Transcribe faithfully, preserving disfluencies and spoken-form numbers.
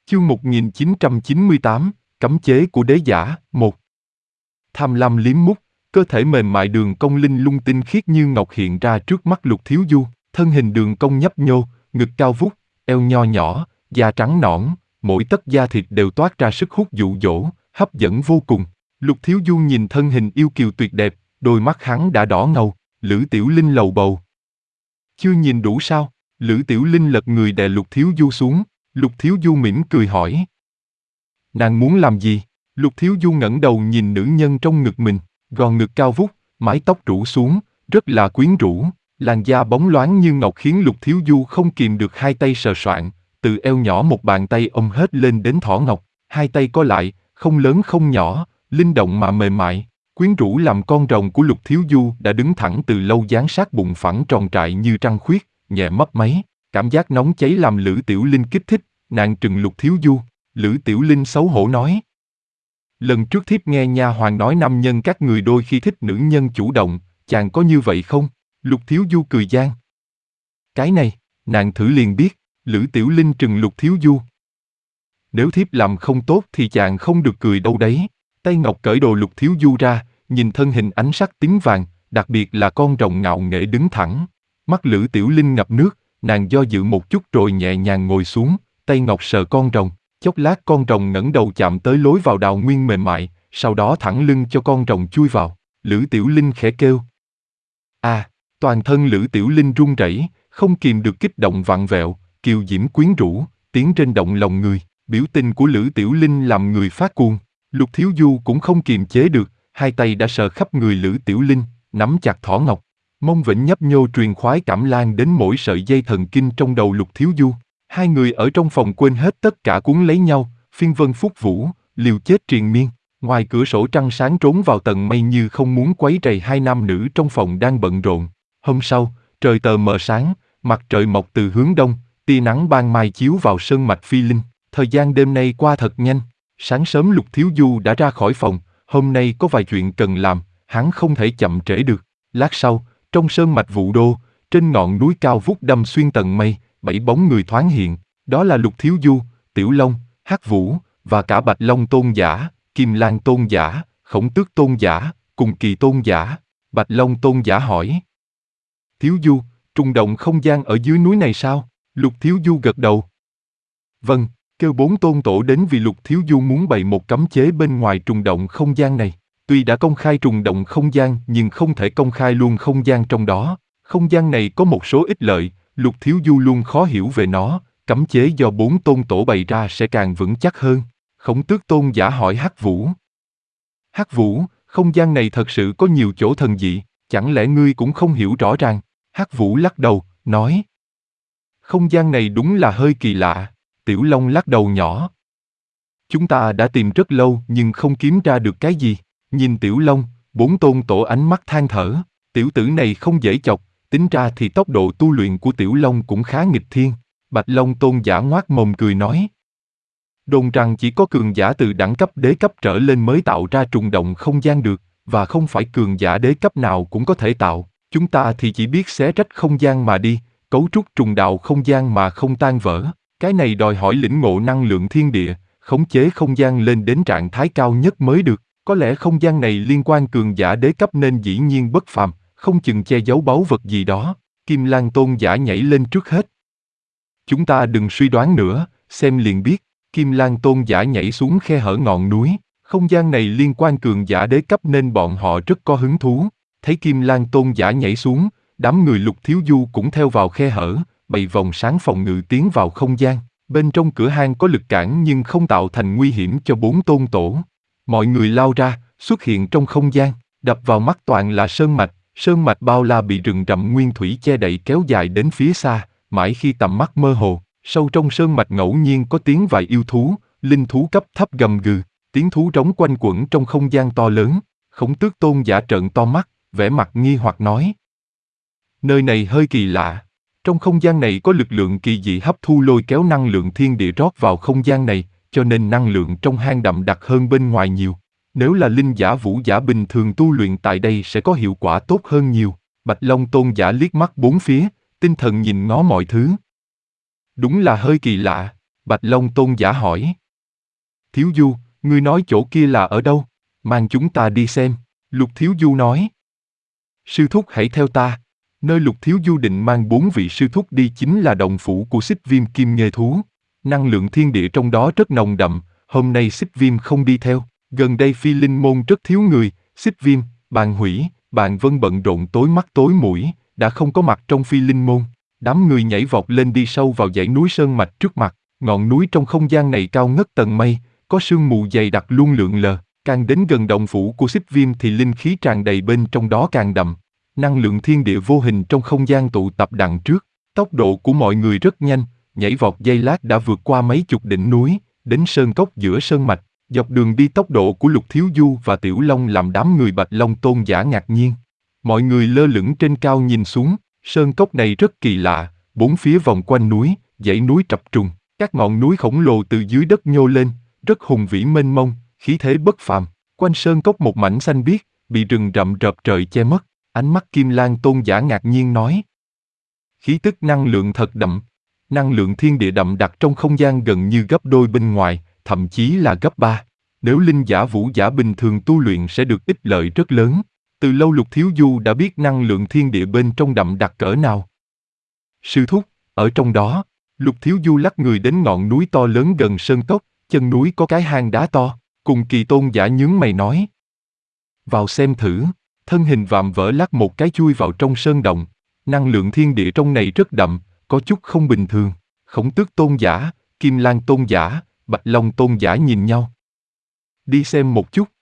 Chương một nghìn chín trăm chín mươi tám, Cấm chế của đế giả, một. Tham lam liếm mút, cơ thể mềm mại đường cong linh lung tinh khiết như ngọc hiện ra trước mắt Lục Thiếu Du, thân hình đường cong nhấp nhô, ngực cao vút, eo nho nhỏ, da trắng nõn, mỗi tấc da thịt đều toát ra sức hút dụ dỗ, hấp dẫn vô cùng. Lục Thiếu Du nhìn thân hình yêu kiều tuyệt đẹp, đôi mắt hắn đã đỏ ngầu. Lữ Tiểu Linh lầu bầu. Chưa nhìn đủ sao? Lữ Tiểu Linh lật người đè Lục Thiếu Du xuống. Lục Thiếu Du mỉm cười hỏi. Nàng muốn làm gì? Lục Thiếu Du ngẩng đầu nhìn nữ nhân trong ngực mình, gò ngực cao vút, mái tóc rủ xuống, rất là quyến rũ, làn da bóng loáng như ngọc khiến Lục Thiếu Du không kìm được hai tay sờ soạng, từ eo nhỏ một bàn tay ôm hết lên đến thỏ ngọc, hai tay co lại, không lớn không nhỏ, linh động mà mềm mại, quyến rũ làm con rồng của Lục Thiếu Du đã đứng thẳng từ lâu dán sát bụng phẳng tròn trại như trăng khuyết, nhẹ mấp máy, cảm giác nóng cháy làm Lữ Tiểu Linh kích thích, nàng trừng Lục Thiếu Du. Lữ Tiểu Linh xấu hổ nói. Lần trước thiếp nghe nha hoàn nói nam nhân các người đôi khi thích nữ nhân chủ động, chàng có như vậy không? Lục Thiếu Du cười gian. Cái này, nàng thử liền biết. Lữ Tiểu Linh trừng Lục Thiếu Du. Nếu thiếp làm không tốt thì chàng không được cười đâu đấy. Tay ngọc cởi đồ Lục Thiếu Du ra, nhìn thân hình ánh sắc tím vàng, đặc biệt là con rồng ngạo nghễ đứng thẳng. Mắt Lữ Tiểu Linh ngập nước, nàng do dự một chút rồi nhẹ nhàng ngồi xuống, tay ngọc sờ con rồng. Chốc lát con rồng ngẩng đầu chạm tới lối vào đào nguyên mềm mại, sau đó thẳng lưng cho con rồng chui vào. Lữ Tiểu Linh khẽ kêu. À, toàn thân Lữ Tiểu Linh run rẩy, không kìm được kích động vặn vẹo, kiều diễm quyến rũ, tiếng trên động lòng người. Biểu tình của Lữ Tiểu Linh làm người phát cuồng. Lục Thiếu Du cũng không kiềm chế được, hai tay đã sờ khắp người Lữ Tiểu Linh, nắm chặt thỏ ngọc. Mông vĩnh nhấp nhô truyền khoái cảm lan đến mỗi sợi dây thần kinh trong đầu Lục Thiếu Du. Hai người ở trong phòng quên hết tất cả cuốn lấy nhau, phiên vân phúc vũ, liều chết triền miên. Ngoài cửa sổ trăng sáng trốn vào tầng mây như không muốn quấy rầy hai nam nữ trong phòng đang bận rộn. Hôm sau, trời tờ mờ sáng, mặt trời mọc từ hướng đông, tia nắng ban mai chiếu vào sơn mạch phi linh. Thời gian đêm nay qua thật nhanh. Sáng sớm Lục Thiếu Du đã ra khỏi phòng, hôm nay có vài chuyện cần làm, hắn không thể chậm trễ được. Lát sau, trong sơn mạch Vũ Đô, trên ngọn núi cao vút đâm xuyên tầng mây, bảy bóng người thoáng hiện, đó là Lục Thiếu Du, Tiểu Long, Hắc Vũ, và cả Bạch Long Tôn Giả, Kim Lan Tôn Giả, Khổng Tước Tôn Giả, cùng Kỳ Tôn Giả. Bạch Long Tôn Giả hỏi. Thiếu Du, trùng động không gian ở dưới núi này sao? Lục Thiếu Du gật đầu. Vâng, kêu bốn tôn tổ đến vì Lục Thiếu Du muốn bày một cấm chế bên ngoài trùng động không gian này. Tuy đã công khai trùng động không gian nhưng không thể công khai luôn không gian trong đó. Không gian này có một số ích lợi, Lục Thiếu Du luôn khó hiểu về nó, cấm chế do bốn tôn tổ bày ra sẽ càng vững chắc hơn. Khổng Tước Tôn Giả hỏi Hắc Vũ. Hắc Vũ, không gian này thật sự có nhiều chỗ thần dị, chẳng lẽ ngươi cũng không hiểu rõ ràng? Hắc Vũ lắc đầu, nói. Không gian này đúng là hơi kỳ lạ. Tiểu Long lắc đầu nhỏ. Chúng ta đã tìm rất lâu nhưng không kiếm ra được cái gì. Nhìn Tiểu Long, bốn tôn tổ ánh mắt than thở. Tiểu tử này không dễ chọc, tính ra thì tốc độ tu luyện của Tiểu Long cũng khá nghịch thiên. Bạch Long Tôn Giả ngoác mồm cười nói. Đồn rằng chỉ có cường giả từ đẳng cấp đế cấp trở lên mới tạo ra trùng động không gian được, và không phải cường giả đế cấp nào cũng có thể tạo. Chúng ta thì chỉ biết xé rách không gian mà đi, cấu trúc trùng đạo không gian mà không tan vỡ. Cái này đòi hỏi lĩnh ngộ năng lượng thiên địa, khống chế không gian lên đến trạng thái cao nhất mới được. Có lẽ không gian này liên quan cường giả đế cấp nên dĩ nhiên bất phàm, không chừng che giấu báu vật gì đó. Kim Lan Tôn Giả nhảy lên trước hết. Chúng ta đừng suy đoán nữa, xem liền biết. Kim Lan Tôn Giả nhảy xuống khe hở ngọn núi. Không gian này liên quan cường giả đế cấp nên bọn họ rất có hứng thú. Thấy Kim Lan Tôn Giả nhảy xuống, đám người Lục Thiếu Du cũng theo vào khe hở, bày vòng sáng phòng ngự tiến vào không gian. Bên trong cửa hang có lực cản nhưng không tạo thành nguy hiểm cho bốn tôn tổ. Mọi người lao ra, xuất hiện trong không gian, đập vào mắt toàn là sơn mạch. Sơn mạch bao la bị rừng rậm nguyên thủy che đậy kéo dài đến phía xa, mãi khi tầm mắt mơ hồ, sâu trong sơn mạch ngẫu nhiên có tiếng vài yêu thú, linh thú cấp thấp gầm gừ, tiếng thú rống quanh quẩn trong không gian to lớn. Khổng Tước Tôn Giả trợn to mắt, vẻ mặt nghi hoặc nói. Nơi này hơi kỳ lạ. Trong không gian này có lực lượng kỳ dị hấp thu lôi kéo năng lượng thiên địa rót vào không gian này, cho nên năng lượng trong hang đậm đặc hơn bên ngoài nhiều. Nếu là linh giả vũ giả bình thường tu luyện tại đây sẽ có hiệu quả tốt hơn nhiều. Bạch Long Tôn Giả liếc mắt bốn phía, tinh thần nhìn ngó mọi thứ. Đúng là hơi kỳ lạ. Bạch Long Tôn giả hỏi. Thiếu Du, ngươi nói chỗ kia là ở đâu? Mang chúng ta đi xem. Lục Thiếu Du nói. Sư thúc hãy theo ta. Nơi Lục Thiếu Du định mang bốn vị sư thúc đi chính là động phủ của Xích Viêm Kim Nghê Thú. Năng lượng thiên địa trong đó rất nồng đậm, hôm nay Xích Viêm không đi theo. Gần đây Phi Linh Môn rất thiếu người, Xích Viêm, Bàn Hủy, Bàn Vân bận rộn tối mắt tối mũi, đã không có mặt trong Phi Linh Môn. Đám người nhảy vọt lên đi sâu vào dãy núi sơn mạch trước mặt, ngọn núi trong không gian này cao ngất tầng mây, có sương mù dày đặc luôn lượn lờ, càng đến gần động phủ của Xích Viêm thì linh khí tràn đầy bên trong đó càng đậm. Năng lượng thiên địa vô hình trong không gian tụ tập đằng trước, tốc độ của mọi người rất nhanh, nhảy vọt giây lát đã vượt qua mấy chục đỉnh núi, đến sơn cốc giữa sơn mạch. Dọc đường đi tốc độ của Lục Thiếu Du và Tiểu Long làm đám người Bạch Long Tôn giả ngạc nhiên. Mọi người lơ lửng trên cao nhìn xuống, sơn cốc này rất kỳ lạ, bốn phía vòng quanh núi, dãy núi trập trùng, các ngọn núi khổng lồ từ dưới đất nhô lên, rất hùng vĩ mênh mông, khí thế bất phàm. Quanh sơn cốc một mảnh xanh biếc, bị rừng rậm rợp trời che mất. Ánh mắt Kim Lang Tôn giả ngạc nhiên nói. Khí tức năng lượng thật đậm, năng lượng thiên địa đậm đặc trong không gian gần như gấp đôi bên ngoài, thậm chí là gấp ba. Nếu linh giả vũ giả bình thường tu luyện sẽ được ích lợi rất lớn. Từ lâu Lục Thiếu Du đã biết năng lượng thiên địa bên trong đậm đặc cỡ nào. Sư thúc, ở trong đó, Lục Thiếu Du lắc người đến ngọn núi to lớn gần sơn cốc, chân núi có cái hang đá to, cùng Kỳ Tôn giả nhướng mày nói. Vào xem thử, thân hình vạm vỡ lắc một cái chui vào trong sơn động, năng lượng thiên địa trong này rất đậm, có chút không bình thường. Khổng Tước Tôn giả, Kim Lang Tôn giả, Bạch Long Tôn giả nhìn nhau. Đi xem một chút.